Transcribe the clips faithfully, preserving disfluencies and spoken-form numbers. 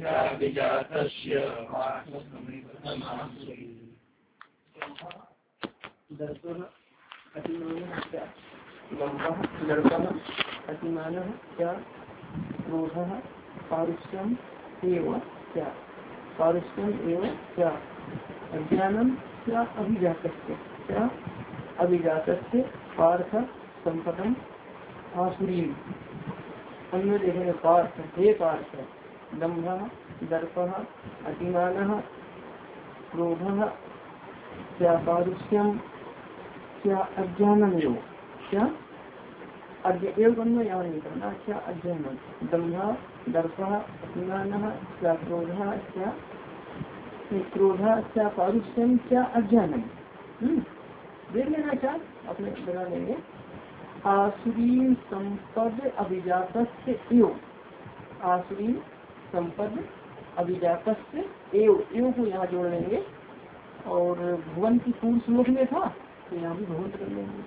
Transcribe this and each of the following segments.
दर्पः अतिमानः क्या दम्भः दर्पः अतिमानः क्या क्रोधः पारुष्यम एवं क्या पारुष्यम एवं क्या अज्ञानम क्या अभिजातस्य क्या अभिजातस्य पार्थ संपदम आसुरीम। अन्य देखेंगे पार्थ हे पार्थ दम्भः दर्पः अतिमानः क्रोधः क्या पारुष्यम क्या अज्ञानम एवं क्या एवं यहाँ नहीं करना क्या अज्ञानम दम्भः दर्पः अतिमानः क्या क्रोधः क्या क्रोधः क्या पारुष्यम क्या अज्ञानम। देख लेना क्या अपने बना लेंगे आसुरी संपद अभिजातस्य एव आसुरी संपद अभिजातस्य एव एव को यहाँ जोड़ लेंगे और भुवन की पूर्ण श्लोक में था तो यहाँ भी भुवन कर लेंगे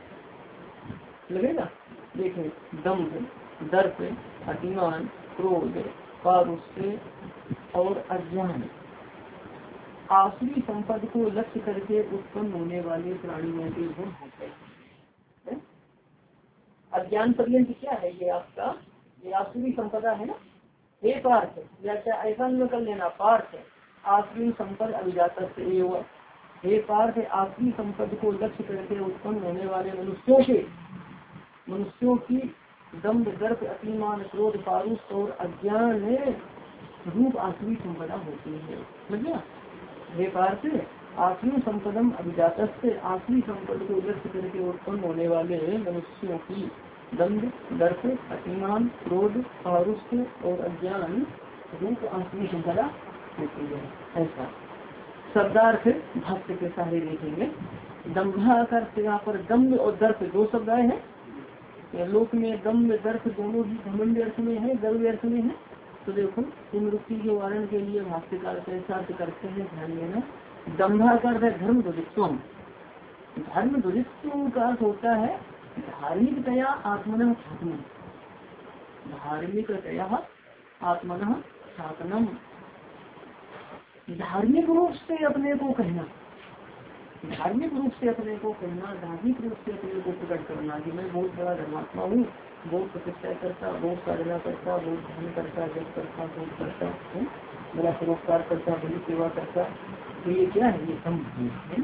लगेगा। देखें दम्भ दर्प अतिमान क्रोध पारुष्य और अज्ञान आसुरी संपद को लक्ष्य करके उत्पन्न होने वाले प्राणियों के गुण होते हैं। अज्ञान पर्यंत क्या है ये आपका ये आसुरी संपदा है ना। हे पार्थ या क्या ऐसा न कर लेना पार्थ आसुरी संपद अभिजात से हे पार्थ आसुरी संपद को लक्ष्य करके उत्पन्न होने वाले मनुष्यों के मनुष्यों की दम्भ दर्प अतिमान क्रोध पारुष और अज्ञान रूप आसुरी संपदा होती है। समझ हे पार्थ आसुरी संपदम अभिजात से आसुरी संपद को लक्ष्य करके उत्पन्न होने वाले मनुष्यों की दंड दर्प अतिमान क्रोध पारुष और अज्ञान रूप आसुरी संपदा होती है। ऐसा शब्दार्थ भक्त के सारे देखेंगे। दम्भा अर्थ यहाँ पर दम्भ और दर्प दो शब्द आए हैं। लोक में दम्भ दर्प दोनों ही घमंड अर्थ में है गर्व अर्थ में है। तो देखो स्मृति के वारण के लिए भाष्यकार कैसा अर्थ करते हैं ध्यान देना। दम्भा का अर्थ है धर्म दुरित्व। धर्म दुरित्व का अर्थ होता है धार्मिकतया आत्मन स्थापनम धार्मिकतया आत्मन स्थापनम धार्मिक रूप से अपने को कहना धार्मिक रूप से अपने को कहना धार्मिक रूप से अपने को प्रकट करना कि मैं बहुत बड़ा धर्मात्मा हूँ बहुत प्रतिष्ठा करता बहुत साधना करता बहुत ध्यान करता जब करता बहुत करता है बड़ा परोपकार करता बड़ी सेवा करता। तो ये क्या है ये धर्म है।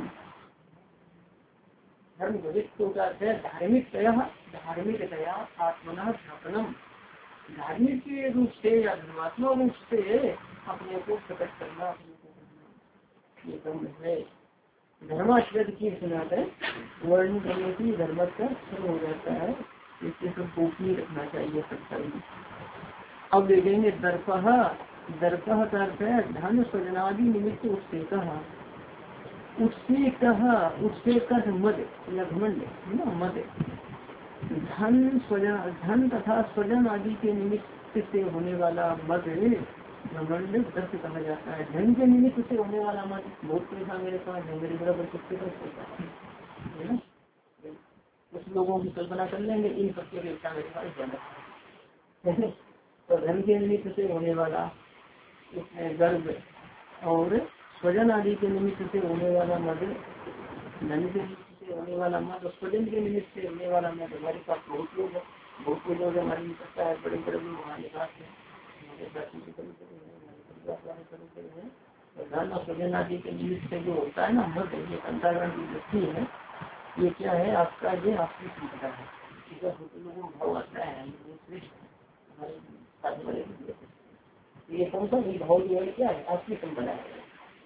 धर्म है धार्मिक तया धार्मिक तया आत्मना स्थापनम धार्मिक के रूप से या धर्मात्मा रूप से अपने को प्रकट करना ये धर्म है। धर्माश्रद की सुनाते हैं वर्ण करने की धर्म का शुरू हो जाता है इससे सब गोपनीय रखना चाहिए सत्ता। अब देखेंगे दर्पः दर्पः का अर्थ है धन सृजनादि निमित्त उत्सेक उत्सेक उत्सेक मद या घमंड है ना मद धन स्वजन धन तथा स्वजन आदि के निमित्त से होने वाला मद घमंड दर्प कहा जाता है। धन के निमित्त से होने वाला मद बहुत पैसा मेरे पास है मेरे बराबर किसके पास होता है ना। कुछ लोगों की कल्पना कर लेंगे इन सबके अपेक्षा मेरे पास ज्यादा तो धन के निमित्त से होने वाला इसमें गर्व और स्वजन आदि के निमित्त से होने वाला मद धन के निमित्त से होने वाला मद और स्वजन के निमित्त से होने वाला मद हमारे पास बहुत लोग है बहुत से लोग हमारे सकता है बड़े बड़े लोग हमारे पास है धन और स्वजन आदि के निमित्त से जो होता है ना मद ये अंतरण की वृत्ति है ये क्या है आपका ये आपकी संपदा है। लोगों को भाव आता है ये कौन सा भाव जो है क्या है आपकी संपदा है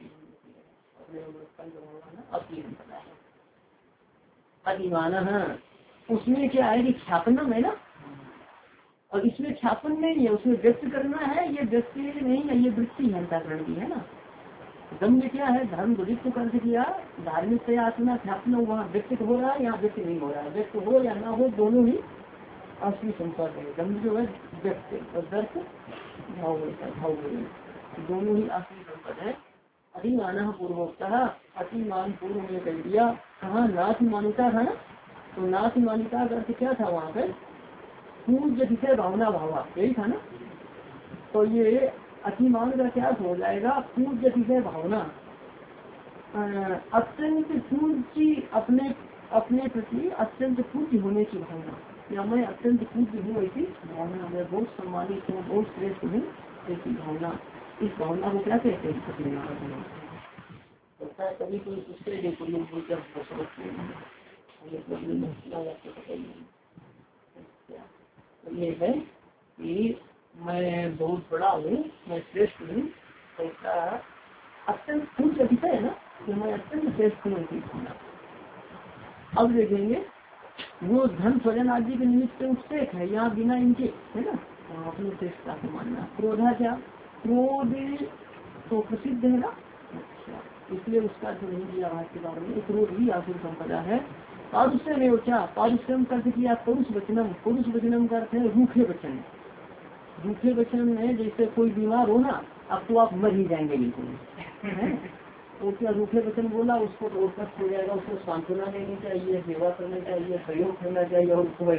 आपकी संपदा है। अधिमान उसमें क्या है कि ख्यापनम है ना और इसमें ख्यापन नहीं है उसमें व्यक्त करना है ये व्यक्त नहीं है ये वृत्ति है अंतःकरण की है ना। दम्भ क्या है धर्म दुरित्व कर दिया धार्मिक से आत्मा ख्यापन वहाँ व्यक्त हो रहा है यहाँ व्यक्त नहीं हो रहा है व्यक्त हो या ना हो दोनों ही असली संपद है। दम्भ जो है व्यक्त और दर्प भाव भाव दोनों ही असली संपद है। अधिमान पूर्वोक्ता अतिमान पूर्व में कह दिया कहाँ नाथ मान्यता था ना तो नाथ मान्यता का अर्थ क्या था वहाँ पे पूज्य विषय भावना भावा यही था ना। तो ये अतिमान का क्या हो जाएगा, पूज्य अतिशय भावना, अत्यंत पूज्य अपने अपने प्रति अत्यंत पूज्य होने की भावना, या मैं अत्यंत पूज्य हूँ ऐसी भावना, मैं बहुत सम्मानित हूँ, बहुत श्रेष्ठ हूँ ऐसी भावना। इस भावना को क्या कहते हैं? कभी कोई पूछते देखो ये है कि मैं बहुत बड़ा हूँ, मैं श्रेष्ठ हूँ, ऐसा अत्यंत पूज्य अतिशय है ना, कि मैं अत्यंत श्रेष्ठ हूँ ऐसी भावना। अब देखेंगे वो धन स्वजन आदि के निमित्त उत्सेक है, यहाँ बिना इनके है ना, अपनी श्रेष्ठता को मानना। क्रोधा क्या, क्रोध तो प्रसिद्ध है ना, अच्छा इसलिए उसका जो नहीं दिया भाष्य के बारे में, क्रोध ही आसुर संपदा है। पारुष्य में क्या, पारुष्यम का अर्थ किया पुरुष वचनम, पुरुष वचनम का अर्थ है रूखे वचन। रूखे वचन में जैसे कोई बीमार हो ना, अब तो आप मर ही जाएंगे बिल्कुल, तो क्या रूखे वचन बोला, उसको रोड पर हो जाएगा, उसको सांत्वना देनी चाहिए, सेवा करना चाहिए, सहयोग करना चाहिए, और उसको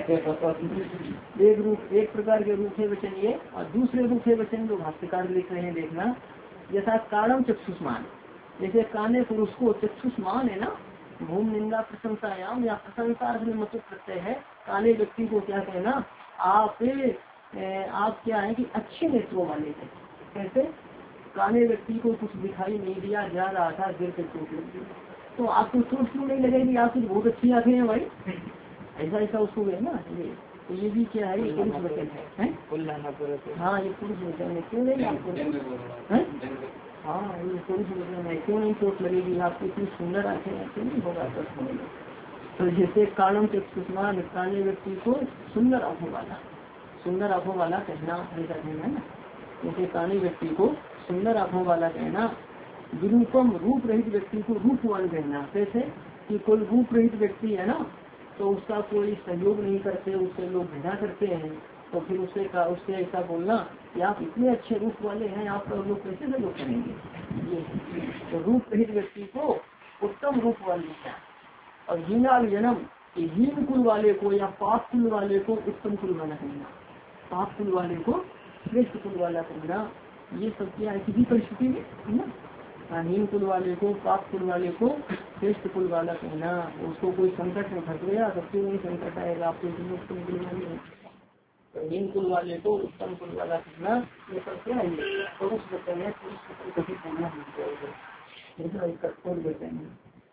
एक रूप एक प्रकार के रूखे वचन ये। और दूसरे रूखे वचन जो भाष्यकार लिख रहे हैं देखना, जैसा कारणम चक्षुष्मान, जैसे काने पुरुष को चक्षुष्मान है ना, भूम निंदा प्रशंसायाम या प्रशंसा में मतलब प्रत्यय है, काने व्यक्ति को क्या कहना, आप आप क्या है कि अच्छे नेत्रों वाले थे। कैसे, काने व्यक्ति को कुछ दिखाई नहीं दिया, जा रहा था, गिर कर चोट लग गई, तो आपको चोट क्यों नहीं लगेगी, आपकी बहुत अच्छी आंखें हैं भाई, ऐसा ऐसा उसको है ना। ये तो ये भी क्या है, ये पुरुष वचन है, हाँ ये पुरुष वचन है, क्यों नहीं आपको, हाँ ये पुरुष वचन है, क्यों नहीं चोट लगेगी, आपकी इतनी सुंदर आंखें हैं, क्यों नहीं होगा कष्ट होगा। तो जैसे कारणम चक्षुष्मान, काने व्यक्ति को सुंदर आंखों वाला, सुंदर आंखों वाला कहना, ऐसा कहना है ना, जैसे काने व्यक्ति को सुंदर आंखों वाला कहना। विरूपम, रूप रहित व्यक्ति को रूपवान कहना। कैसे कि कोई रूप रहित व्यक्ति है ना, तो उसका कोई सहयोग नहीं करते, उससे लोग घृणा करते हैं, तो फिर उससे का उससे ऐसा बोलना कि आप इतने अच्छे रूप वाले हैं, आप लोग कैसे सहयोग करेंगे। ये तो रूप रहित व्यक्ति को उत्तम रूप वाले है। और हीना जन्म, हीन कुल वाले को या पाप कुल वाले को उत्तम कुल वाला कहना, पाप कुल वाले को श्रेष्ठ कुल वाला कहना। ये सब क्या है, किसी परिस्थिति में है ना, हीन कुल वाले को, पाप कुल वाले को श्रेष्ठ कुल वाला कहना। उसको कोई संकट में फंस गया तो क्यों नहीं संकट आएगा, आपको उत्तम कुल वाले, तो हीन कुल वाले को उत्तम कुल वाला कहना। ये सब क्या है, पुरुष वचन है, पुरुष को कभी बोलना नहीं चाहिए।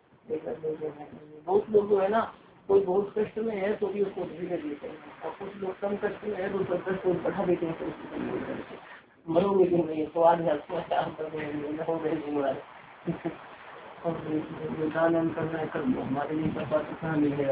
बहुत लोग जो है ना, कोई बहुत कष्ट में है तो भी उसको धीरे देते हैं, और कुछ लोग कम कष्ट में है तो उसका कष्ट को बढ़ा देते हैं, मरोगे क्यों नहीं, तो आज दान करना है कर लो, हमारे लिए पैसा कहाँ मिलेगा।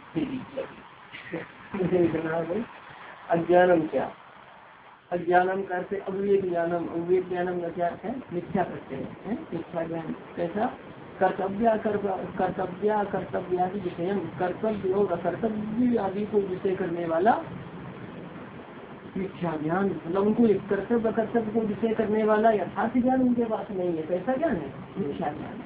अज्ञानम क्या, अज्ञानम करते अविवेक ज्ञानम, अविवेक ज्ञानम का क्या है, मिथ्या करते हैं, मिथ्या ज्ञान। कैसा, कर्तव्य कर्तव्य कर्तव्य आदि विषय, कर्तव्य और अकर्तव्य आदि को विषय करने वाला मिथ्या ज्ञान, मतलब उनको एक कर्तव्य कर्तव्य को विषय करने वाला यथार्थ ज्ञान उनके पास नहीं है। कैसा ज्ञान है, मिथ्या ज्ञान।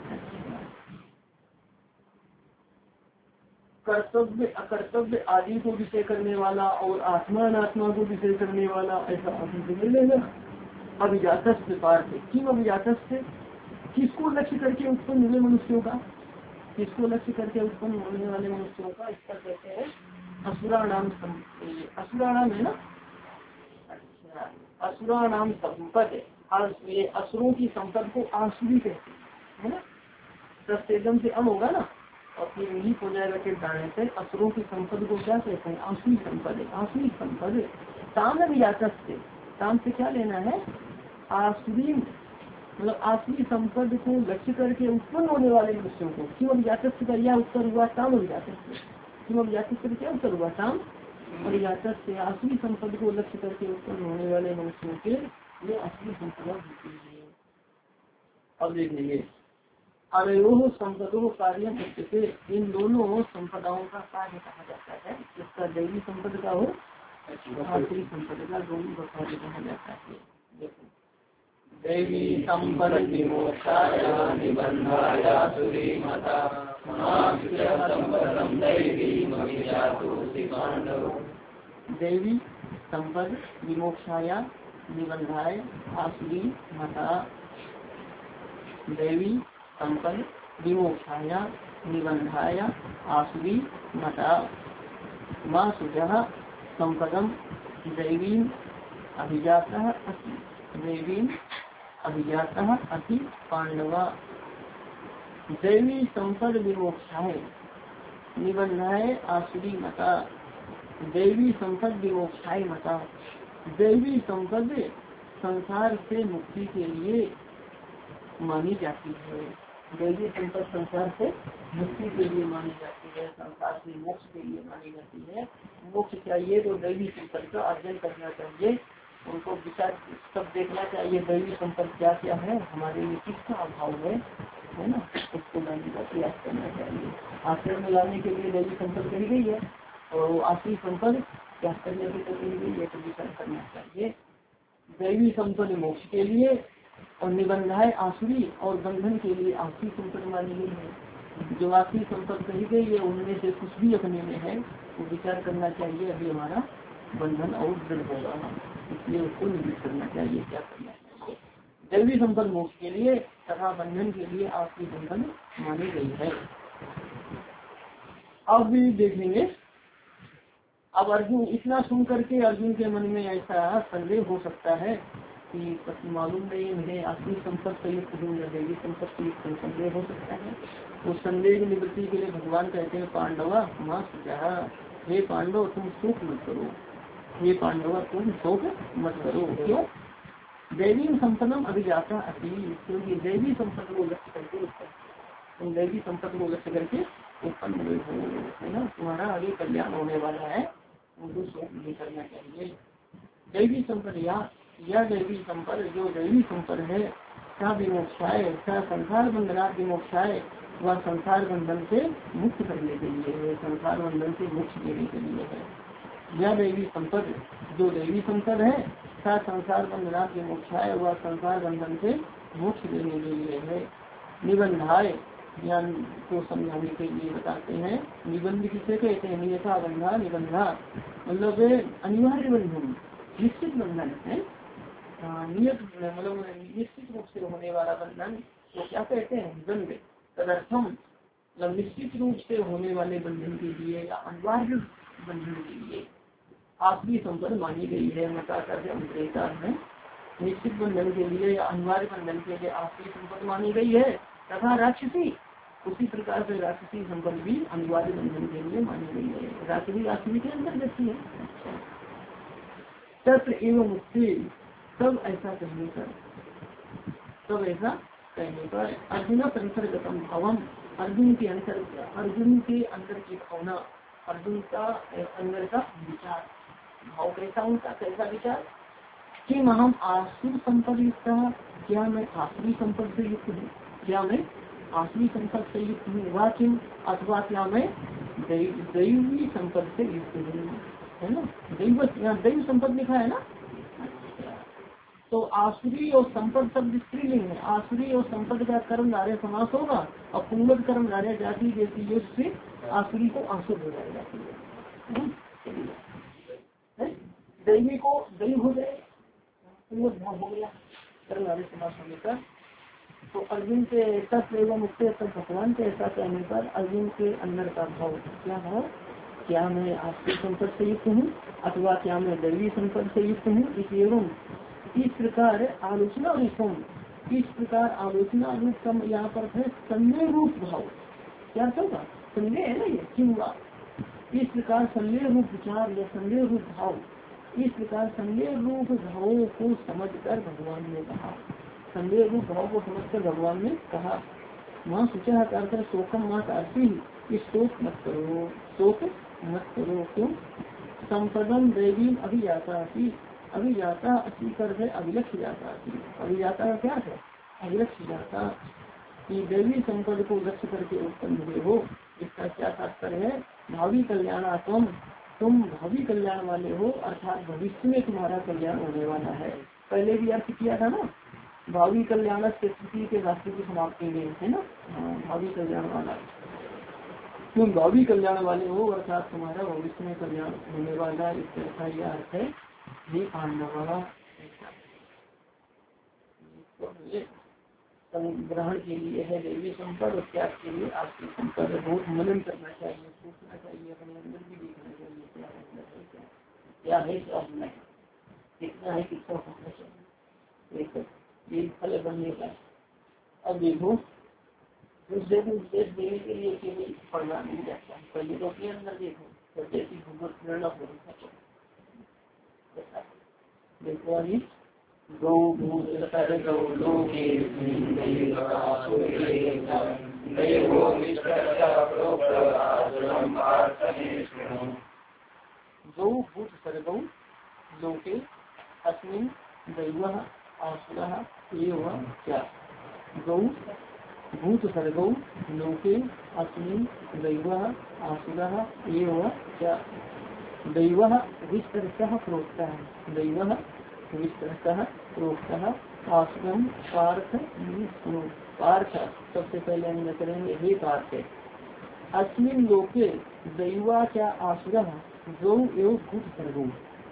कर्तव्य अकर्तव्य आदि को विषय करने वाला और आत्मा अनात्मा को विषय करने वाला, ऐसा अभी मिलेगा। अभिजात पार्थ, क्यों अभिजात, किसको लक्ष्य करके उत्पन्न हुए मनुष्यों का, किसको लक्ष्य करके उत्पन्न होने वाले मनुष्यों का, इसका कहते हैं असुरा नाम, असुरा नाम है ना, अच्छा असुरा नाम संपद, ये असुरों की संपद को आसुरी कहते हैं, है ना, प्रत्येदम से अम होगा ना, और फिर यही हो जाएगा के दाने से, असुरों की संपद को क्या कहते हैं, आसुरी संपद, आसुरी संपद। ताम अभिजात से, ताम से क्या लेना है, आसुरी, मतलब आसुरी संपद को लक्ष्य करके उत्पन्न होने वाले मनुष्यों को। क्यों अभिजात का यह उत्तर हुआ, ताम अभिजात, क्यों अभिजात का क्या उत्तर हुआ, ताम अभिजात से, आसुरी संपद को लक्ष्य करके उत्पन्न होने वाले मनुष्यों के ये असली संपदा होती है। अब देख लीजिए, अवयोह संपदों कार्य सत्य से, इन दोनों संपदाओं का कार्य कहा जाता है, जिसका दैवी संपद का हो, आसुरी संपद का दोनों का कार्य कहा जाता है। देखो दैवी संपद दैवी संपद विमोक्षाया निबंधाय आसुरी मता देवी संपद विमोक्षाया निबंधाय आसुरी मता माँ सुजः संपदम दैवीम अभिजातः अस्ति दैवीम अभिजातः अस्ति पांडवा दैवी संपद विमोक्षाय निबंधाय आसुरी मता दैवी संपद विमोक्षाय मता। दैवी संपद संसार से मुक्ति के लिए मानी जाती है। दैवी संपद संसार से मुक्ति के लिए मानी जाती है, संसार से मोक्ष के लिए मानी जाती है। मोक्ष चाहिए तो दैवी संपद का अर्जन करना चाहिए, उनको विचार सब देखना चाहिए दैवी संपद क्या क्या है, हमारे लिए किसका अभाव है, है ना, उसको लाने का प्रयास करना चाहिए। आश्रय में लाने के लिए दैवी संपद कही गई है और आश्री संपद क्या करने के लिए कही गई है, तो विचार करना चाहिए। दैवी संपद मोक्ष के लिए और निबंधाय आसुरी और बंधन के लिए आसुरी संपद मानी गई है। जो आसुरी संपद कही गई है उनमें से कुछ भी अपने में है वो विचार करना चाहिए, अभी हमारा बंधन और दृढ़ होगा, इसलिए उसको निर्मित करना चाहिए, क्या करना चाहिए। दैवी संपद मोक्ष के लिए तथा बंधन के लिए आसुरी बंधन मानी गई है। अब भी देखेंगे, अब अर्जुन इतना सुन करके अर्जुन के मन में ऐसा संदेह हो सकता है कि मालूम नहीं मुझे आसुरी संपद से युक्त हूँ या दैवी संपद से युक्त हूँ, संदेह हो सकता है। तो संदेह की निवृत्ति के लिए भगवान कहते हैं पांडवा माँ सुझा, हे पांडव तुम शोक मत करो, हे पांडवा तुम शोक मत करो। क्यों? दैवी संपदम अभिजाता अति, क्योंकि दैवी संपद को लक्ष्य करके तुम दैवी संपद को लक्ष्य करके उत्पन्न हुए हो, है ना, तुम्हारा आगे कल्याण होने वाला है, उनको शोक नहीं करना चाहिए। दैवी संपद या यह दैवी संपद जो दैवी संपद है क्या विमोक्षाय क्या संसार बंधना विमोक्षाय, वह संसार बंधन से मुक्त करने के लिए है, संसार बंधन से मुक्त देने के लिए है। यह दैवी संपद जो दैवी संपद है क्या संसार बंधना विमोक्षाय, वह संसार बंधन से मोक्ष देने के लिए है। निबंधाय ज्ञान को समझाने के लिए बताते हैं, निबंध किसे कहते हैं, नियथा बंधा निबंधा मतलब अनिवार्य बंधन, निश्चित बंधन है, नियत मतलब निश्चित रूप से होने वाला बंधन तो क्या कहते हैं बंध। तदर्थम मतलब निश्चित रूप से होने वाले बंधन के लिए या अनिवार्य बंधन के लिए आसुरी संपद मानी गई है। मता है निश्चित बंधन के लिए या अनिवार्य बंधन के लिए आसुरी संपद मानी गई है। तथा राक्षसी उसी प्रकार से राक्षसी संपद भी अनिवार्य बंधन के लिए मानी गई है। राक्षसी आसुरी के अंदर जाती है। तत्र एवं मुक्ति तब ऐसा कहने पर तब ऐसा कहने पर अर्जुन अंतर्गतम भावम, अर्जुन के अंतर अर्जुन के अंदर की भावना, अर्जुन का अंदर का विचार भाव कैसा, उनका कैसा विचार कि हम आसुर संपद युक्त, क्या मैं आसुरी संपद से युक्त हूँ, क्या मैं आसुरी संपद से युक्त हूँ, वह किम अथवा क्या मैं दैवी संपद से युक्त हूँ, है ना, दैव यहाँ दैव संपद लिखा है ना। तो आसुरी और संपद शब्द स्त्रीलिंग है, आसुरी और संपद का कर्म नार्य समास होगा और पुंगव कर्म नार्य जाति जैसी योग से आसुरी को आसुर हो जाएगा, दैवी को दैव हो जाए, पुंगव हो गया कर्म नार्य समास होने का। तो अर्जुन के तत्व एवं मुक्त तब भगवान के ऐसा कहने पर अर्जुन के अंदर का भाव क्या भाव, क्या मैं आसुरी संपद से युक्त हूँ अथवा क्या मैं दैवी संपद से युक्त हूँ। इस एवं इस प्रकार आलोचना रूपम, इस प्रकार आलोचना रूप यहाँ पर है संदेह रूप भाव, क्या होगा संदेह है ना, ये क्यों हुआ, इस प्रकार संदेह रूप विचार या संदेह रूप भाव, इस प्रकार संदेह रूप भावों को समझकर भगवान ने कहा, संदेह रूप भाव को समझकर भगवान ने कहा माँ सुचा कर शोकम माँ आरती, इस शोक मत करो, शोक मत करो। क्यों? संपदम देवी अभिजाता थी, अभिजाता अति कर है अभिलक्ष्य जाता थी, अभिजाता का क्या है अभिलक्ष्य जाता, कि देवी संपद को लक्ष्य करके उत्पन्न हुए हो। इसका क्या तात्पर्य है, भावी कल्याणात्म, तुम भावी कल्याण वाले हो, अर्थात भविष्य में तुम्हारा कल्याण होने वाला है। पहले भी अर्थ किया था ना, भावी कल्याण से स्थिति के रास्ते की समाप्ति में, है ना, भावी कल्याण वाला, तुम भावी कल्याण वाले हो अर्थात तुम्हारा भविष्य में कल्याण होने वाला, इसका यह अर्थ है। ये पांडवा तो ये ग्रहण के लिए है दैवी संपद और त्याग के लिए आपकी संपद। बहुत मनन करना चाहिए, सोचना चाहिए, अपने अंदर भी देखना चाहिए क्या मतलब है, क्या क्या है, क्या होना है, कितना है, कितना होना चाहिए, एक ये फल बनने का। अब देखो दूसरे को उपदेश देने के लिए केवल पढ़ना नहीं जाता, पहले तो अपने अंदर देखो, तो जैसी भूगोल प्रेरणा हो देखो अभी गौ भूत गौ लोके गौ भूत सर्गौ लोके अस्मिन् दैवः आसुरः एव च। गौ भूत सर्गौ लोके अस्मिन् दैवः आसुरः एव च। दैवः विस्तरतः प्रोक्तः, दैवः विस्तरतः प्रोक्तः। आसुरं पार्थ सुनो, पार्थ सबसे पहले हम करेंगे हे पार्थ, अस्मिन् लोके दैवा क्या आसुरः गौ एवं भूत सर्गौ।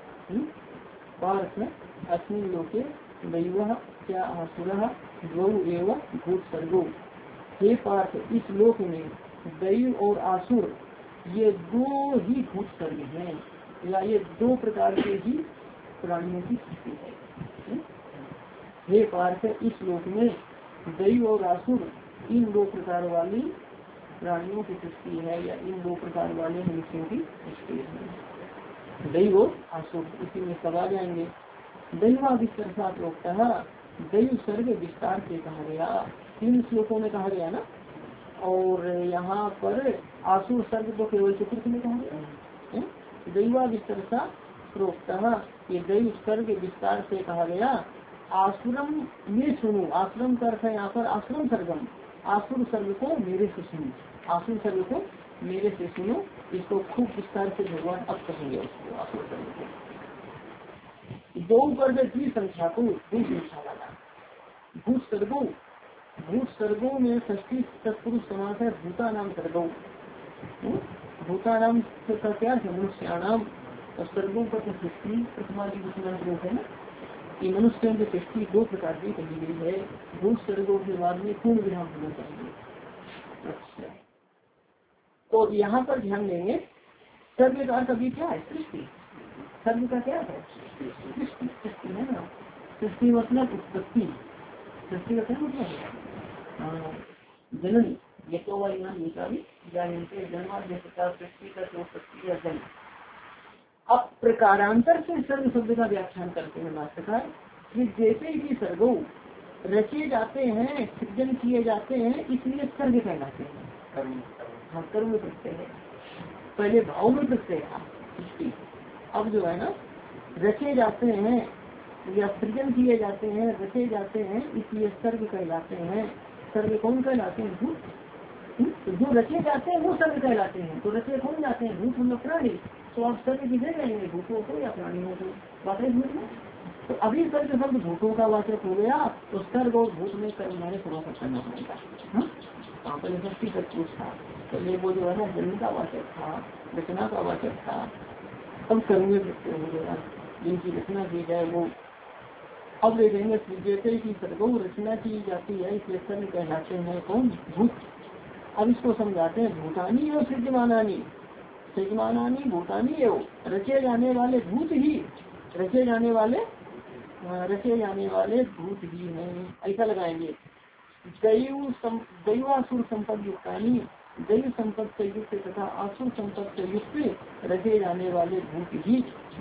पार्थ अस्मिन् लोके दैवः क्या आसुरः गौ एवं भूत सर्गौ। हे पार्थ, इस लोक में दैव और आसुर ये दो ही भूत सर्ग हैं, या ये दो प्रकार के ही प्राणियों की सृष्टि है। हे पार्थ, इस लोक में दैव और आसुर इन दो प्रकार वाली प्राणियों की सृष्टि है, या इन दो प्रकार वाले मनुष्यों की सृष्टि है। दैव और आसुर इसी में सब आ जाएंगे। दैवा विस्तार साथ रोकता है, दैव सर्ग विस्तार से कहा गया, तीन श्लोकों में कहा गया ना। और यहाँ पर आसुर सर्ग तो केवल चतुर्थ में कहा गया। दैवा विस्तरसा प्रोक्तः, ये दैव सर्ग विस्तार से कहा गया। आसुरम में सुनो, आश्रम का अर्थ है यहाँ पर आश्रम सर्गम, आसुर सर्ग को मेरे से सुनो, आसुर सर्ग को मेरे से सुनो। इसको खूब विस्तार से भगवान अब कहेंगे उसको आसुर सर्ग को। दो वर्ग की संख्या को भूत संख्या वाला भूत सर्गो, भूत सर्गो में षष्ठी तत्पुरुष समास है भूता नाम सर्गो। भूता नाम का क्या है, मनुष्याणाम, और सर्गों पर सृष्टि प्रथमा रूप है ना। ये मनुष्यों की सृष्टि दो प्रकार की कही गई है। भूत सर्गों के बाद में पूर्ण विराम होना चाहिए। अच्छा, तो यहाँ पर ध्यान देंगे सर्ग का अर्थ अभी क्या है, सृष्टि। सर्ग का क्या है, सृष्टि, सृष्टि है ना। सृष्टि मतलब उत्पत्ति, सृष्टि का क्या मतलब है, जनन। ये तो वही का भी जानते जन्माद्य सृष्टि का तो उत्पत्ति या जन्म। अब प्रकारांतर से सर्ग शब्द का व्याख्यान करते हैं भाष्यकार। जैसे ही सर्गो रचे जाते हैं, सृजन किए जाते हैं, इसलिए सर्ग कहलाते हैं। हाँ, कर्म में प्रत्यय है, पहले भाव में प्रत्यय था सृष्टि, अब जो है ना रचे जाते हैं या सृजन किए जाते हैं, रचे जाते हैं, इसलिए सर्ग कहलाते हैं। सर्ग कौन कहलाते हैं, भूत। तो जो रचे जाते हैं वो सर्ग कहलाते हैं। तो रचे कौन जाते हैं, भूत मतलब प्राणी। तो आप सर्ग किसे कहेंगे, भूतों को या प्राणियों को, वाचक भूत में। तो अभी सर्ग शब्द भूतों का वाचक हो गया, तो सर्ग और भूत में कर्म समाप्त करना पड़ेगा। हाँ, पहले सृष्टि तक कुछ था, पहले वो जो है ना जन्म का वाचक था, रचना का वाचक था, अब कर्म में प्रत्यय हो गया, जिनकी रचना की जाए वो। अब देखेंगे जैसे की सर्गो रचना की जाती है, इसलिए सर्ग कहलाते हैं कौन, भूत। अब इसको समझाते हैं, भूतानी और सृजमानानी, सृजमानानी भूतानी एवं रचे जाने वाले भूत ही, रचे जाने वाले रचे जाने वाले भूत ही हैं, ऐसा लगाएंगे। दैवासुर संपद युक्तानी, दैव संपद से युक्त तथा आसुर संपद से युक्त रचे जाने वाले भूत ही,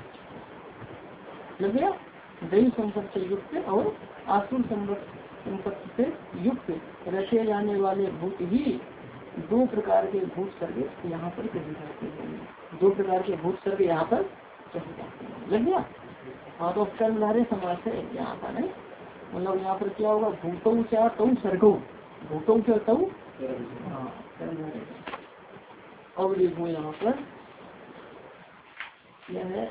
लग गया। दैव संपद से युक्त और आसुर संपत्ति से युक्त रचे जाने वाले भूत ही, दो प्रकार के भूत सर्ग यहाँ पर कहे जाते हैं। दो प्रकार के भूत सर्ग यहाँ पर कहे जाते हैं, लग गया। हाँ, तो कर्मधारय समास है यहाँ पर है, मतलब यहाँ पर क्या होगा, भूतों क्या तऊ सर्गो, भूतों क्या तऊ। अब देखो यहाँ पर यह है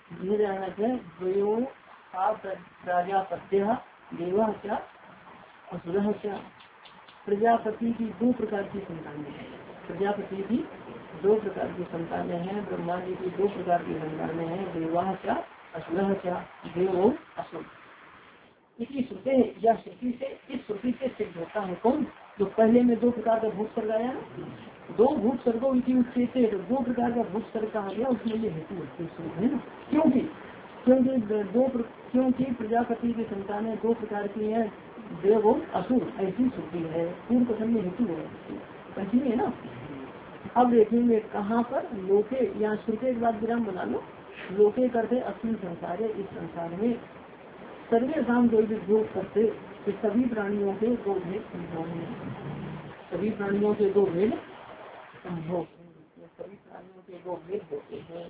प्रजापत्य देवा क्या असुरः क्या। प्रजापति की दो प्रकार की संतानें हैं, प्रजापति की दो प्रकार की संतानें हैं, ब्रह्मा जी की दो प्रकार की संतानें हैं, देवा क्या असुरः क्या, देव और असुर। इसी श्रुते या श्रुति से, इस श्रुति से सिद्ध होता है कौन, जो पहले में दो प्रकार का भूत सर्ग आया ना, दो भूत सर्गो इसी उच्चते, तो दो प्रकार का भूत सर्ग कहा गया, उसमें ये हेतु है ना। क्योंकि क्योंकि दो क्योंकि प्रजापति की संतानें दो प्रकार की है, देव और असुर, ऐसी श्रुति है, पूर्व कथन में हेतु है, कंटिन्यू है ना। अब देखेंगे कहाँ पर, लोके, यहाँ श्रुते के बाद विराम बना लो, लोके करते अस्मिन संसार, इस संसार में सर्वे काम जो विद्योग करते, कि सभी प्राणियों के दो भेद संभव है, सभी प्राणियों के दो भेद संभव, सभी प्राणियों के दो भेद होते हैं।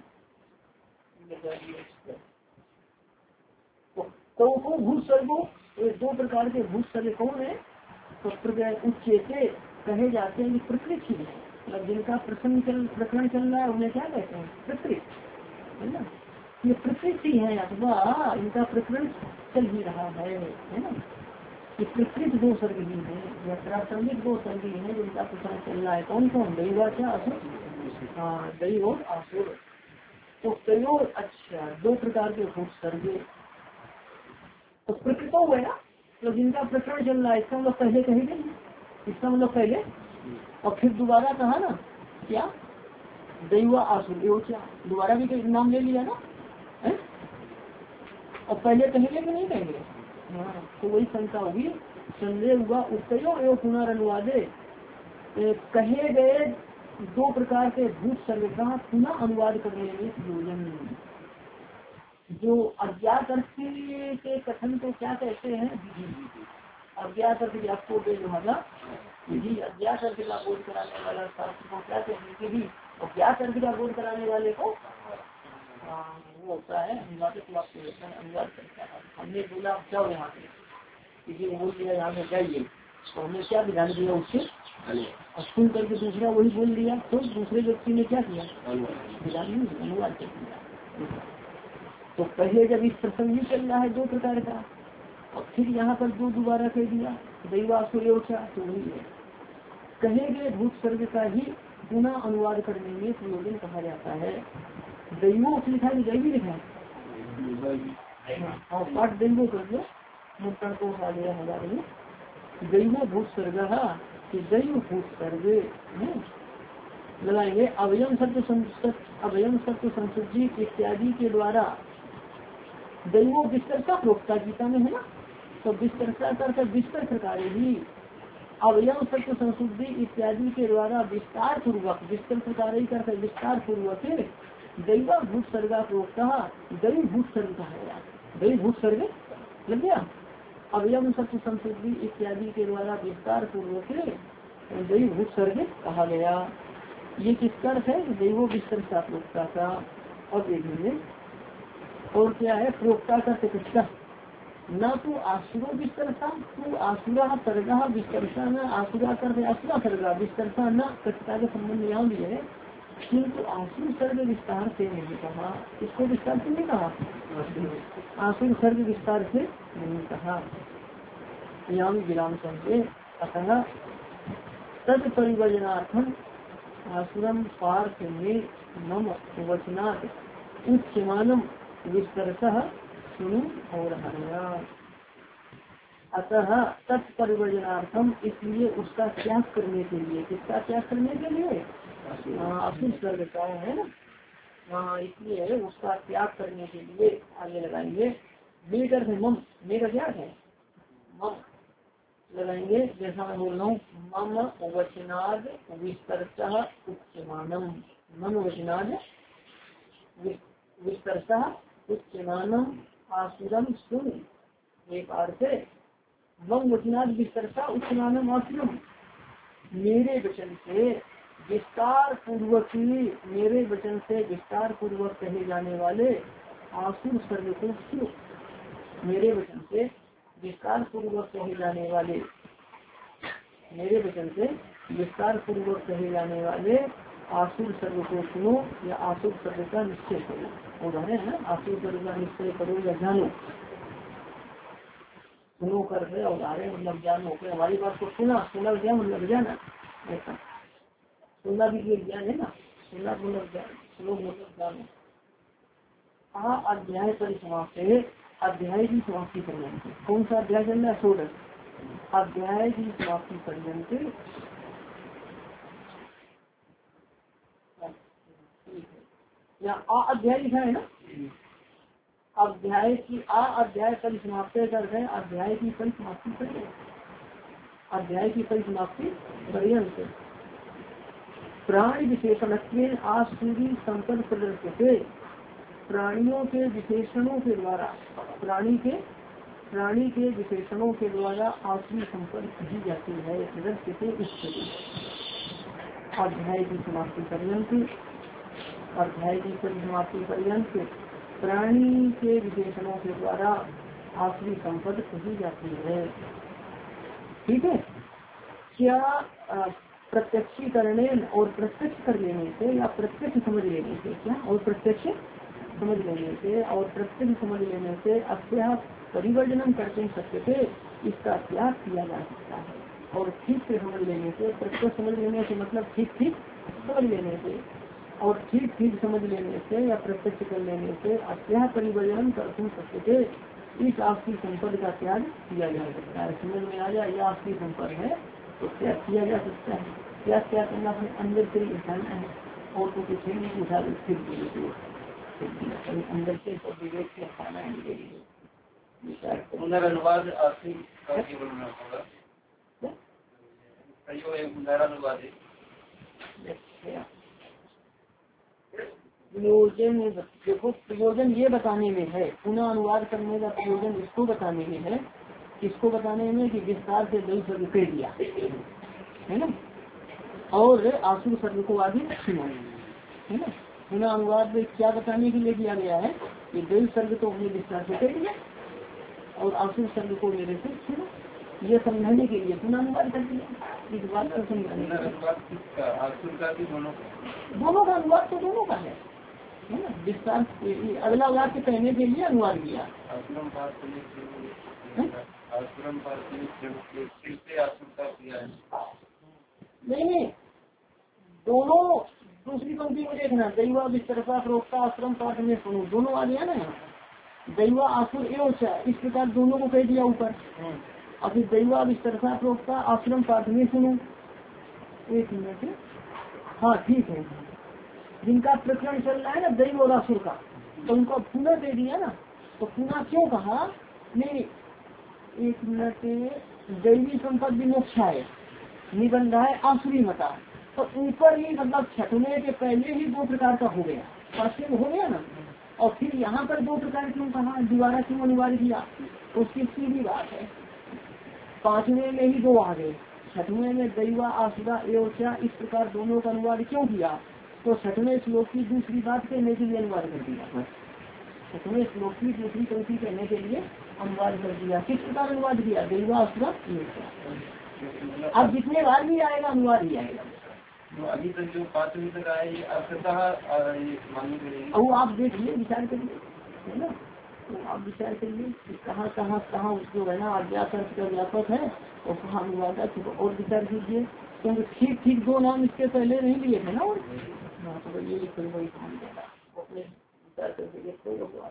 तो वो भूत सर्गो, दो प्रकार के भूत सर्ग कौन है, तो उच्चेते कहे जाते हैं कि प्रकृति है, मतलब जिनका प्रसंग चल प्रकरण चल रहा है उन्हें क्या कहते हैं, प्रकृति है ना, ये प्रकृति है अथवा इनका प्रकरण चल ही रहा है, है ना, ये प्रकृति दो सर्ग ही है, या प्रासंगिक दो सर्ग ही है जिनका प्रसंग चल रहा है। कौन कौन, दैवा क्या असुर, हाँ दैव और असुर, तो कई अच्छा दो प्रकार के भूत सर्ग, तो प्रकृतो हुआ ना, तो जिनका प्रकरण चल रहा है, इसका मतलब पहले कहेंगे, इसका मतलब पहले, और फिर दोबारा कहा ना क्या, दैवा आसुर एवं क्या, दोबारा भी कोई नाम ले लिया ना है? और पहले कहेंगे कि नहीं कहेंगे, हाँ तो वही शंका होगी, संदेह हुआ उत्तयो एवं पुनर्नुवादे, कहे गए दो प्रकार के भूत सर्ग का पुनः अनुवाद करने में प्रयोजन। जो अज्ञात अर्थ के कथन को क्या कहते हैं, अज्ञात अर्थ आपको विधि, अज्ञात अर्थ का बोध कराने वाला शास्त्र को क्या कहते हैं, और ज्ञात अर्थ का बोध कराने वाले को वो होता है अनुवादक, अनुवाद करता है। हमने बोला आप जाओ यहाँ से, किसी बोल दिया यहाँ से जाइए, तो हमने क्या विधान दिया उससे, और सुन करके दूसरा वही बोल दिया, तो दूसरे व्यक्ति ने क्या किया, विधान नहीं अनुवाद कर दिया। तो पहले जब इस प्रसंग में चल रहा है दो प्रकार का, और फिर यहाँ पर दो दोबारा कह दिया दैवासुर्योचा, तो वही है कहे गए भूत सर्ग का ही पुनः अनुवाद करने में प्रयोजन कहा जाता है। दैवो लिखा है, दैवी लिखा है, और पाठ दैवो कर लो, मुद्दा को उठा लिया हमारे में, दैवो भूत सर्ग, दैव भूत सर्ग लगाएंगे, अवयम सत्य अवयम सत्य संशुद्धि इत्यादि के द्वारा, दैवो विस्तर का प्रोक्ता गीता में है ना, तो विस्तर का विस्तर प्रकार ही, अवयव सत्य संशुद्धि इत्यादि के द्वारा विस्तार पूर्वक, विस्तर प्रकार ही करते विस्तार पूर्वक दैव भूत सर्गा प्रोक्ता, दैव भूत सर्ग कहा गया, दैव भूत सर्ग लग गया, अवयव सत्य संशुद्धि इत्यादि के द्वारा विस्तार पूर्वक दैव भूत सर्ग कहा गया। ये किसका अर्थ है, दैवो विस्तर का प्रोक्ता का, और देखेंगे और क्या है, प्रोक्ता का किसका, न तो आसुरो विस्तरता, तू आसुरा सर्गा विस्तरता, न आसुरा कर आसुरा सर्गा विस्तरता, न कथा का संबंध यहाँ भी है, किंतु आसुर सर्ग विस्तार से नहीं कहा, इसको विस्तार से नहीं कहा, आसुर सर्ग विस्तार से नहीं कहा, यहाँ भी विराम समझे। अतः तद परिवर्जनार्थम आसुरम पार्थ में मम वचनात् उच्यमानम विस्तरतः सुनु और हरिया। अतः तत्परिवर्जनार्थम, इसलिए उसका त्याग करने के लिए, किसका त्याग करने के लिए, असुर स्वर्ग का है ना, हाँ इसलिए उसका त्याग करने के लिए आगे लगाएंगे मेकर है मम, मेरा क्या है मम लगाएंगे, जैसा मैं बोल रहा हूँ, मम वचनाद विस्तरतः उच्यमानम, मम वचनाद विस्तरतः उच्यमानम आसुरम सुन, एक अर्थ है मम वचनाद विस्तरतः उच्यमानम आसुरम, मेरे वचन से विस्तार पूर्वक ही, मेरे वचन से विस्तार पूर्वक कहे जाने वाले आसुर सर्ग को सुनो, मेरे वचन से विस्तार पूर्वक कहे जाने वाले, मेरे वचन से विस्तार पूर्वक कहे जाने वाले आसुर सर्ग को सुनो, या आसुर सर्ग का निश्चय करो। उदाहरण है ना, आसुर सर्ग का निश्चय करो या जानो, सुनो कर रहे उदाहरण मतलब जानो, फिर हमारी बात को सुना, सुना क्या मतलब जाना, ऐसा सुनना भी एक ज्ञान है ना, सुनना मतलब ज्ञान, सुनो मतलब जानो। हाँ अध्याय परिसमाप्त है, अध्याय की समाप्ति पर्यंत। कौन सा अध्याय चल रहा है? षोडश अध्याय की समाप्ति पर्यंत। यहाँ आ अध्याय लिखा है ना, अध्याय की आ अध्याय परिसमाप्ति कर है, अध्याय की परिसमाप्ति पर्यंत, अध्याय की परिसमाप्ति पर्यंत प्राणी विशेषण आसूरी संकल्प प्रदर्शित, प्राणियों के विशेषणों के द्वारा, प्राणी के प्राणी के विशेषणों के द्वारा आसूरी संकल्प दी जाती है प्रदर्शित स्थिति। अध्याय की समाप्ति पर्यंत, अध्याय की परिसमाप्ति पर्यंत प्राणी के विशेषणों के द्वारा आसूरी संकल्प दी जाती है। ठीक है। क्या प्रत्यक्षीकरण और प्रत्यक्ष कर लेने से या प्रत्यक्ष समझ लेने से, क्या और प्रत्यक्ष समझ लेने से और प्रत्यक्ष समझ लेने से अत्या परिवर्जनम करते सत्य से इसका त्याग किया जा सकता है। और ठीक से समझ लेने से, प्रत्यक्ष समझ लेने से मतलब ठीक ठीक समझ लेने से, और ठीक ठीक समझ लेने से या प्रत्यक्ष कर लेने से अत्या परिवर्जनम करते सत्य से इस आपकी संपद का त्याग किया जा सकता है। समझ में आ जाए यह आपकी संपद है तो त्याग किया जा सकता है। क्या क्या करना है? अंदर से उठाना है और तो कुछ नहीं उठा दो, फिर अंदर से तो विवेक से हटाना है। अनुवाद प्रयोजन देखो, प्रयोजन ये बताने में है, पुनः अनुवाद करने का प्रयोजन इसको बताने में है, इसको बताने में कि विस्तार से दई शब्द कह दिया है ना, और आसुर शब्द को आगे सुना है ना। पुनः अनुवाद में क्या बताने के लिए किया गया है कि दई शब्द तो हमने विस्तार से कह दिया और आसुर शब्द को मेरे से सुना, ये समझाने के लिए पुनः अनुवाद कर दिया। इस बात को समझाने दोनों का अनुवाद तो दोनों का है ना, विस्तार अगला वाक्य कहने के लिए अनुवाद किया। नहीं नहीं, दोनों दूसरी पंक्ति में देखना, दैवा विस्तरता प्रोक्ता आश्रम पाठ में सुनो, दोनों आ गया ना। दैवा आसुर एवं इस प्रकार दोनों को कह दिया ऊपर। और फिर दैवा विस्तरता प्रोक्ता आश्रम पाठ में सुनो। एक मिनट, हाँ ठीक है, जिनका प्रकरण चल रहा है ना दैव और आसुर का, तो उनको पुनः दे दिया ना। तो पुनः क्यों कहा? नहीं एक मिनट, दैवी संपद विमोक्षा है, निबंधा है आसुरी मता, तो ऊपर ही मतलब छठवें के पहले ही दो प्रकार का हो गया, पांचवें हो गया ना। और फिर यहाँ पर दो प्रकार क्यों कहा, दोबारा क्यों अनिवार्य किया? तो उसकी सीधी बात है, पांचवें में ही दो आ गए, छठवें में दैवा आसुरा एवं इस प्रकार दोनों का अनुवाद क्यों किया? तो छठवें श्लोक की दूसरी बात कहने के लिए अनुवाद कर दिया, छठवें श्लोक की दूसरी पंक्ति कहने के लिए अनुवाद कर दिया। किस प्रकार अनुवाद किया? दैवा आसुरा एवं। अब जितने बार भी आएगा अनुवाद ही आएगा। तो अभी तक जो पांचवीं तक आए ये वो आप देखिए, विचार करिए, है ना। तो आप विचार करिए कहाँ कहाँ कहाँ जो है ना अज्ञात अर्थ का व्यापक है और कहाँ अनुवाद है, और विचार कीजिए। क्योंकि ठीक ठीक दो नाम इसके पहले नहीं लिए थे ना, और तो ये लिखो वही काम अपने विचार करके देखो।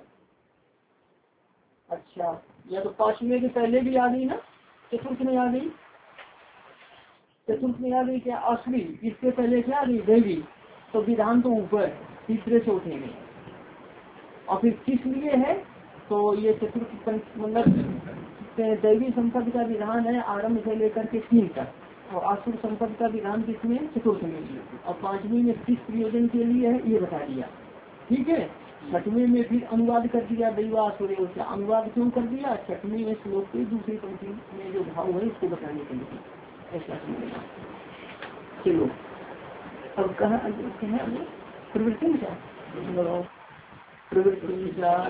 अच्छा, या तो पांचवें के पहले भी आ गई ना, चतुर्थ में आ गई, चतुर्थ में आ गई क्या असली, इसके पहले क्या आ गई दैवी, तो विधान तो ऊपर तीसरे चौथे में। और फिर किस लिए है? तो ये चतुर्थ मतलब दैवी संपद का विधान है आरंभ से लेकर के तीन तक, और आसुर संपद का विधान किसमें? चतुर्थ में। और पांचवी में किस प्रयोजन के लिए है ये बता दिया, ठीक है। छठवीं में फिर अनुवाद कर दिया दैवा आसुर एवं। अनुवाद क्यों कर दिया? छठवीं में श्लोक की दूसरी पंक्ति में जो भाव है उसको बताने के लिए, ऐसा समझना। चलो अब कहा प्रवृत्ति में क्या प्रवृत्ति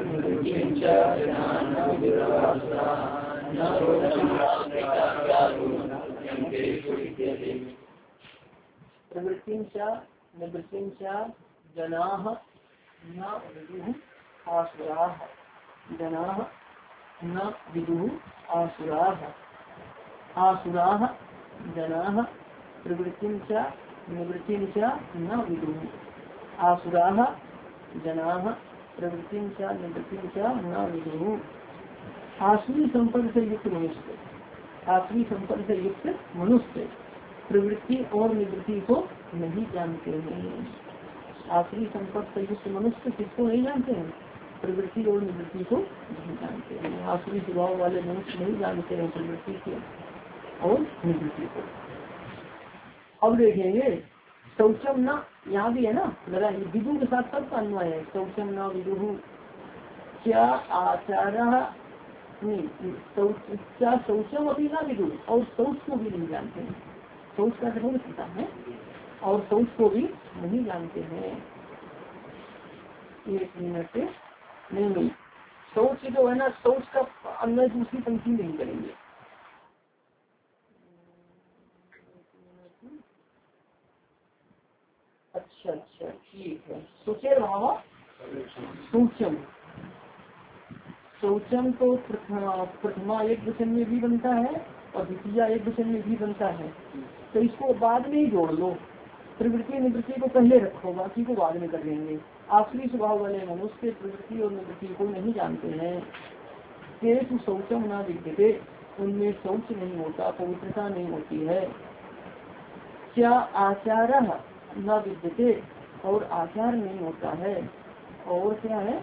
प्रवृत्ति जनाः न विदुः आसुराः, जनाः न विदुः आसुराः, आसुराः जनाः प्रवृत्तिं च निवृत्तिं च न विदुः, आसुराः जनाः प्रवृत्तिं च निवृत्तिं च न विदुः। आसुरी संपद से युक्त मनुष्य, आसुरी संपद से युक्त मनुष्य प्रवृत्ति और निवृत्ति को नहीं जानते हैं। आसुरी संपद से युक्त मनुष्य किसको नहीं जानते हैं? प्रवृत्ति और निवृत्ति को नहीं जानते हैं। आसुरी स्वभाव वाले मनुष्य नहीं जानते हैं प्रवृत्ति को और निवृत्ति को। अब देखेंगे शौचम न, यहाँ भी है ना लगा, विदु के साथ सबका अन्वय है। शौचम न विदु, क्या आचार्य नहीं, क्या शौचम अभी ना विदु, और शौच को भी नहीं जानते हैं। शौच का तो बहुत होता है और शौच को भी नहीं जानते हैं। एक मिनट, नहीं नहीं शौच जो है ना, शौच का अन्वय दूसरी पंक्ति नहीं करेंगे। अच्छा अच्छा ठीक है। सुचेर भाव शौचम, शौचम तो प्रथमा एक वचन में भी बनता है और द्वितीय एक वचन में भी बनता है, तो इसको बाद में ही जोड़ लो। प्रवृत्ति निवृत्ति को पहले रखो, बाकी को बाद में कर लेंगे। आखिरी स्वभाव वाले मनुष्य प्रवृत्ति और निवृत्ति को नहीं जानते हैं। केतु शौचम न विद्यते, उनमें शौच नहीं होता, पवित्रता नहीं होती है। क्या आचार न विद्यते, और आचार नहीं होता है। और क्या है?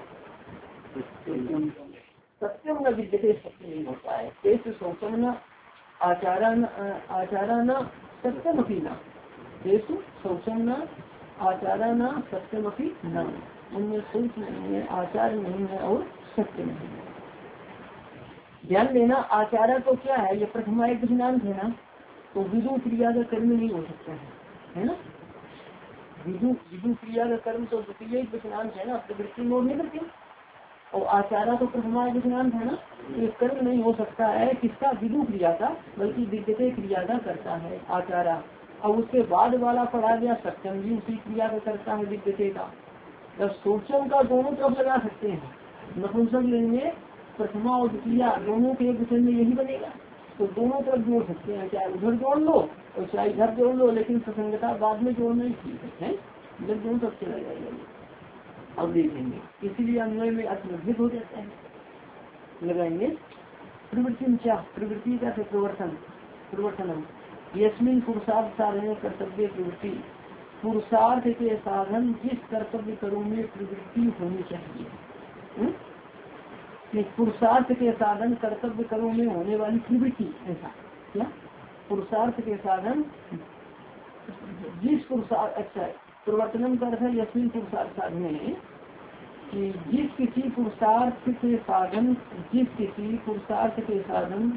सत्यम न विद्यते, सत्य नहीं होता है। केतु शौचम न आचारा न आचारा न सत्यम अपनी न, केतु शौचम न आचारा न सत्यम अपनी न, उनमें शौच नहीं है, आचार नहीं है और सत्य नहीं है। ध्यान देना, आचारा तो क्या है? ये प्रथमा एक सिद्धांत है ना, तो विदु क्रिया का कर्म नहीं हो सकता है, है ना। विदु विदु क्रिया का कर्म तो द्वितीय सिद्धांत है ना, प्रवृत्ति और निवृत्ति। और आचारा तो प्रथमा एक सिद्धांत है ना, ये कर्म नहीं हो सकता है किसका? विदु क्रिया का, बल्कि विद्यते क्रिया का करता है आचारा। और उसके बाद वाला पढ़ा गया सत्यम भी उसी क्रिया का करता है, विद्यते का। जब सोचम का दोनों तरफ लगा सकते हैं, नपुंसक लेंगे प्रथमा और द्वितीय दोनों के एक वचन में यही बनेगा, तो दोनों तरफ जोड़ सकते हैं, चाहे उधर जोड़ लो और चाहे इधर जोड़ लो, लेकिन प्रसंगता बाद में जोड़ना ही ठीक है, जब दोनों तरफ चला जाएगा। अब देखेंगे, इसीलिए अन्वय में अर्थवित हो जाता है। लगाएंगे प्रवृत्ति, क्या प्रवृत्ति का प्रवर्तन, प्रवर्तनम यस्मिन पुरुषार्थ साधन कर्तव्य प्रवृत्ति, पुरुषार्थ के साधन जिस कर्तव्य कर्म में प्रवृत्ति होनी चाहिए। पुरुषार्थ के साधन कर्तव्य कर्मों में होने वाली प्रवृत्ति, ऐसा क्या? पुरुषार्थ के साधन जिस पुरुषार्थ, अच्छा प्रवर्तनम का अर्थ है यस्मिन पुरुषार्थ साधन, कि जिस किसी पुरुषार्थ के साधन, जिस किसी पुरुषार्थ के साधन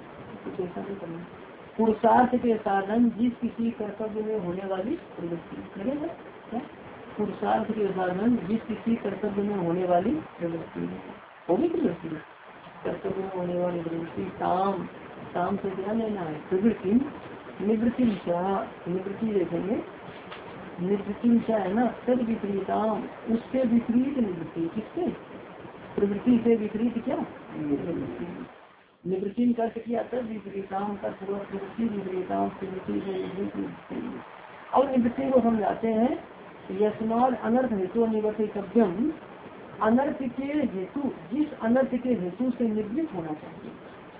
पुरुषार्थ के साधन जिस किसी कर्तव्य में होने वाली प्रवृत्ति, लगेगा पुरुषार्थ के साधन जिस किसी कर्तव्य में होने वाली प्रवृत्ति होगी, प्रवृत्ति कर्तव्य में होने वाली प्रवृत्ति। काम काम से क्या लेना है? प्रवृत्ति निवृत्ति, निवृत्ति देखेंगे, निवृत्ति क्या है ना, तद विपरीताम, उससे विपरीत निवृत्ति। किससे? प्रवृत्ति से विपरीत क्या? निवृत्ति का किया तद विपरीताम का प्रवृत्ति विपरीताम, प्रवृत्ति से विपरीत। और निवृत्ति को समझाते हैं, यस्माद अनर्थ हेतु निवर्तितव्यम, अनर्थ के हेतु, जिस अनर्थ के हेतु से निवृत्त होना चाहिए।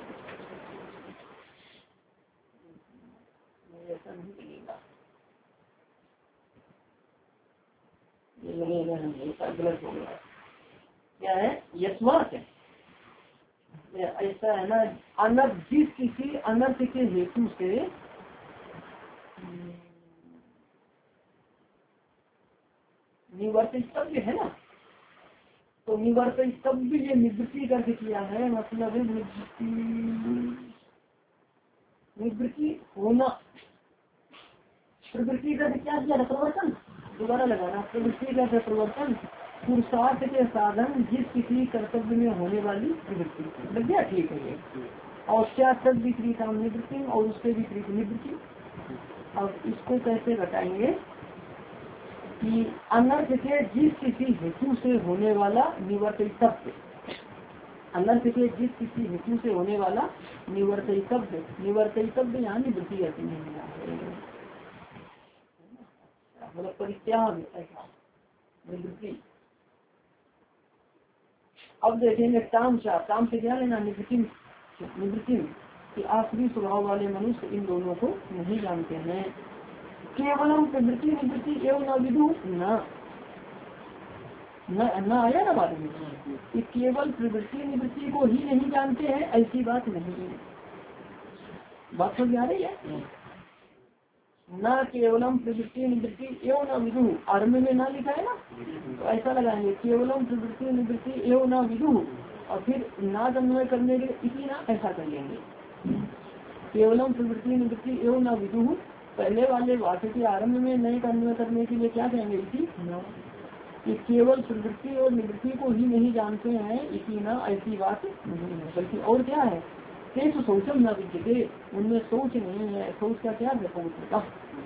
ऐसा नहीं बनेगा, ये लगेगा नहीं, गलत हो गया। क्या है? यस्मात ऐसा है ना, अनर्थ जिस किसी अनर्थ के हेतु से निवर्तितव्य है ना, तो निवर्तितव्य ये निवृत्ति करके किया है, मतलब निवृत्ति निवृत्ति होना। प्रवृत्ति का क्या किया? प्रवर्तन, दोबारा लगाना, प्रवृत्ति का प्रवर्तन, पुरुषार्थ के साधन जिस किसी कर्तव्य में होने वाली प्रवृत्ति, लग गया? ठीक है ये। और क्या तद विपरीत निवृत्ति, और उसके विपरीत निवृत्ति। अब इसको कैसे घटाएंगे कि अनर्थ के जिस किसी हेतु से होने वाला निवर्तितव्य, अनर्थ के जिस किसी हेतु से होने वाला निवर्तितव्य, निवर्तितव्य यहाँ निवृत्ति रहती है, मतलब परित्याग, ऐसा निवृत्ति। अब देखेंगे ताम सा, ताम से क्या लेना, निवृत्ति निवृत्ति कि आखिरी स्वभाव वाले मनुष्य इन दोनों को नहीं जानते हैं। केवलम प्रवृत्ति निवृत्ति एवं न विदु न न आया ना बात में कि केवल प्रवृत्ति निवृत्ति को ही नहीं जानते हैं, ऐसी बात नहीं है। बात समझ आ रही है। न केवलम प्रवृत्ति निवृत्ति एवं न विदु, आरम्भ में ना लिखा है ना, तो ऐसा लगाएंगे केवलम प्रवृत्ति निवृत्ति एवं न विदु, और फिर ना अन्वय करने के इसी ना ऐसा कर लेंगे। केवलम प्रवृत्ति निवृत्ति एवं न विदु, पहले वाले वाक्य के आरम्भ में नए का अन्वय करने के लिए क्या कहेंगे, इसी कि केवल प्रवृत्ति और निवृत्ति को ही नहीं जानते हैं, इसी ना ऐसी बात नहीं है। बल्कि और क्या है, तो शौचम न विद्यते, उनमें शौच नहीं है। शौच का क्या है, पवित्रता।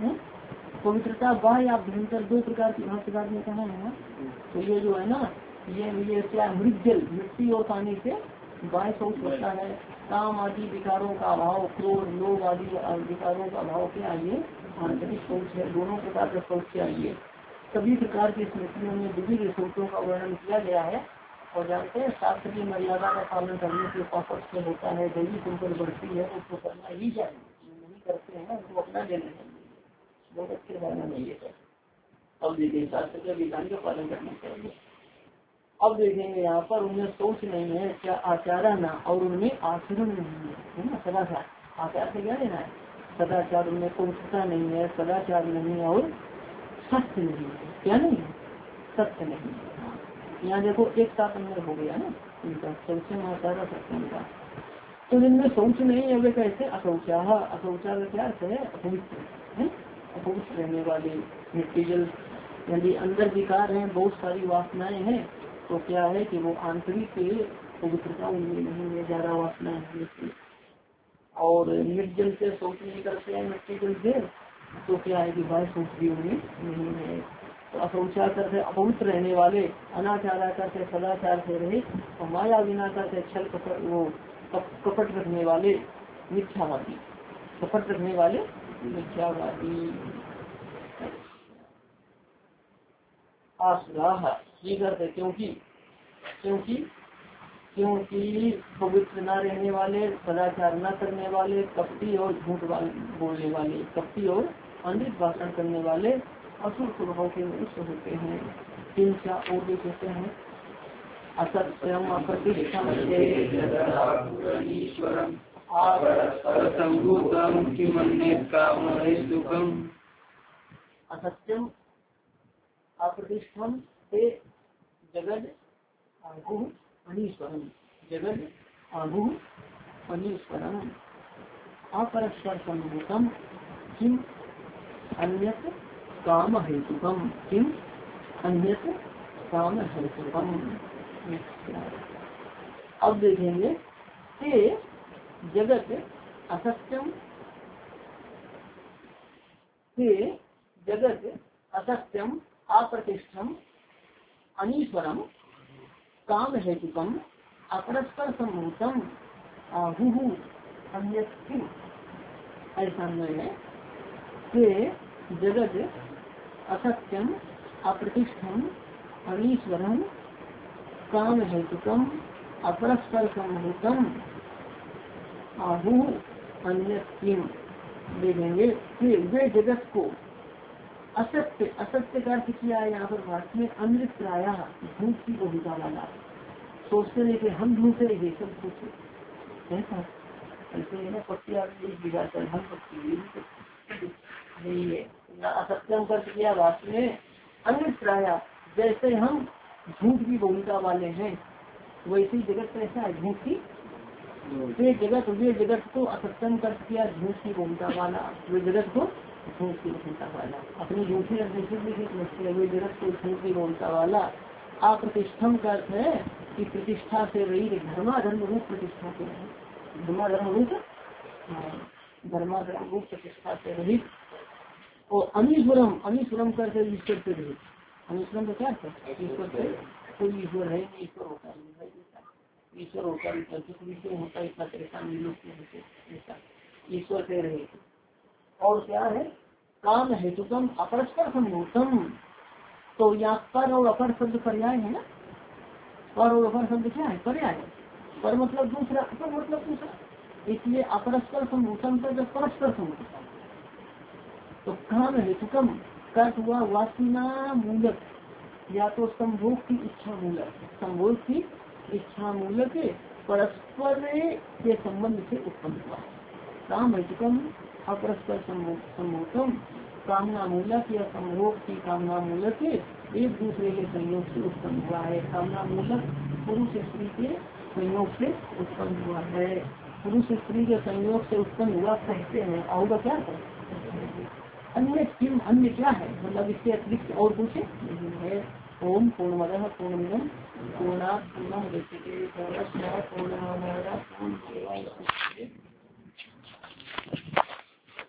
पवित्रता बाह्य अभ्यंतर दो प्रकार की भाष्यकार ने कहा है ना। तो ये जो है ना, ये ये क्या मृगजल, मिट्टी और पानी से बाह्य शौच होता है। काम आदि विकारों का अभाव, क्रोध लोभ आदि विकारों का अभाव क्या ये आंतरिक शौच है। दोनों प्रकार का शौच चाहिए। सभी प्रकार की स्मृतियों में विभिन्न शौचों का वर्णन किया गया है। और जानते हैं शास्त्र की मर्यादा का पालन करने के पापक से होता है, दैवी तुमपर बढ़ती है, उसको करना ही चाहिए। नहीं करते हैं उनको अपना देना चाहिए, बहुत अच्छे धारणा नहीं है। अब देखिए शास्त्र के विधान का पालन करना चाहिए। अब देखेंगे यहाँ पर उनमें सोच नहीं है, क्या आचार ना, और उनमें आचरण नहीं है, है ना। सदाचार, आचार से क्या लेना है, सदाचार। उनमें पवित्रता नहीं है, सदाचार नहीं है, और सत्य नहीं है। क्या नहीं है, सत्य नहीं है। यहाँ देखो एक साथ अंदर हो गया ना इनका, सबसे महासारा सत्संग का। तो जिनमें शौच नहीं है वे कैसे, अशौचा। अशौचा का क्या अर्थ है, अपवित्र है, अपवित्र रहने वाले। मिट्टी जल यदि अंदर विकार है, बहुत सारी वासनाएं हैं, तो क्या है कि वो आंतरिक पवित्रता उनमें नहीं है, ज्यादा वासनाएं हैं। और निर्जल से शौच नहीं करते हैं, मिट्टी जल से, तो क्या है कि भाई शौच भी उनमें नहीं है। तो अशौचा करते अपवित्र रहने वाले, अनाचारा करते सदाचार से रहे, और माया बिना करते छल कपट, वो कपट रखने वाले, मिथ्यावादी, कपट रखने वाले मिथ्यावादी। आश्राह ये करते क्योंकि क्योंकि क्योंकि पवित्र न रहने वाले, सदाचार न करने वाले, कपटी और झूठ बोलने वाले, कपटी और अमृत भाषण करने वाले असुर स्वभाव के मनुष्य होते हैं। तीन चार और भी कहते हैं, असत्यम अप्रतिष्ठम असत्यम अप्रतिष्ठम से जगद आगु अनीश्वरम, जगद आगु अनीश्वरम अपरस्पर संभूतम किम अन्यत काम हेतुकम, किम अन्यत काम हेतुकम। अब देखेंगे कि जगत असत्यम से जगत असत्यम अप्रतिष्ठम अनीश्वरम काम हेतुकम अपरस्पर संभूतम आहु अन्यत। ऐसा नहीं है कि जगत असत्यम अप्रतिष्ठम अनीश्वरम काम हेतुकम अपरस्पर संभूतम आहु अन्यम। देखेंगे कि वे जगत को असत्य, असत्य का अर्थ किया है यहाँ पर भारत में अमृत प्राया, झूठ की बहुता वाला। सोचते नहीं कि हम झूठे, ये सब कुछ ऐसा ऐसे है ना, पक्षी आदमी बिगाड़कर हम पक्षी नहीं है। असत्यम कर किया भाष्य में अमृत प्राया, जैसे हम झूठ की बहुता वाले हैं, वैसे ही जगत कैसा है, झूठ की वे जगत वे जगत को असत्यम कर किया, झूठ की बहुता वाला, वे जगत को झूठ की बहुता वाला, अपनी झूठी समझते हैं, वे जगत को झूठ की बहुता वाला। अप्रतिष्ठम का अर्थ है कि प्रतिष्ठा से रहित, धर्माधर्म रूप प्रतिष्ठा से रहित, धर्माधर्म रूप धर्माधर्म रूप प्रतिष्ठा से रहित। और अनीश्वरम, अनीश्वरम करके ईश्वर से रहित। अनीश्वरम का क्या है, ईश्वर से कोई ईश्वर है, ईश्वर होता है, ईश्वर होता है, विषय होता है, इतना परेशानी लोग ईश्वर से रहित। और क्या है, काम हेतुकम अपरस्पर संभूतम। तो यहाँ पर और अपर शब्द पर्याय है ना, पर और अपर शब्द क्या है? पर्याय है। पर मतलब दूसरा, पर मतलब दूसरा, इसलिए अपरस्पर संभूतम का जब परस्पर संभूतम तो काम है हेतुकम कर्त हुआ वासना मूलक, या तो संभोग की इच्छा मूलक, संभोग की इच्छा मूलक परस्पर के संबंध से उत्पन्न हुआ। काम हेतुकम अपरस्पर संभूतम कामना मूलक या संभोग की कामना मूलक एक दूसरे के संयोग से उत्पन्न हुआ है। कामना मूलक पुरुष स्त्री के संयोग से उत्पन्न हुआ है। पुरुष स्त्री के संयोग से उत्पन्न हुआ कहते हैं। और क्या है? अन्य किम, अन्य क्या है? मतलब इसके अतिरिक्त और कुछ नहीं है। ओम पूर्णमदः पूर्णमिदं पूर्णात् पूर्णमुदच्यते पूर्णस्य पूर्णमादाय पूर्णमेवावशिष्यते।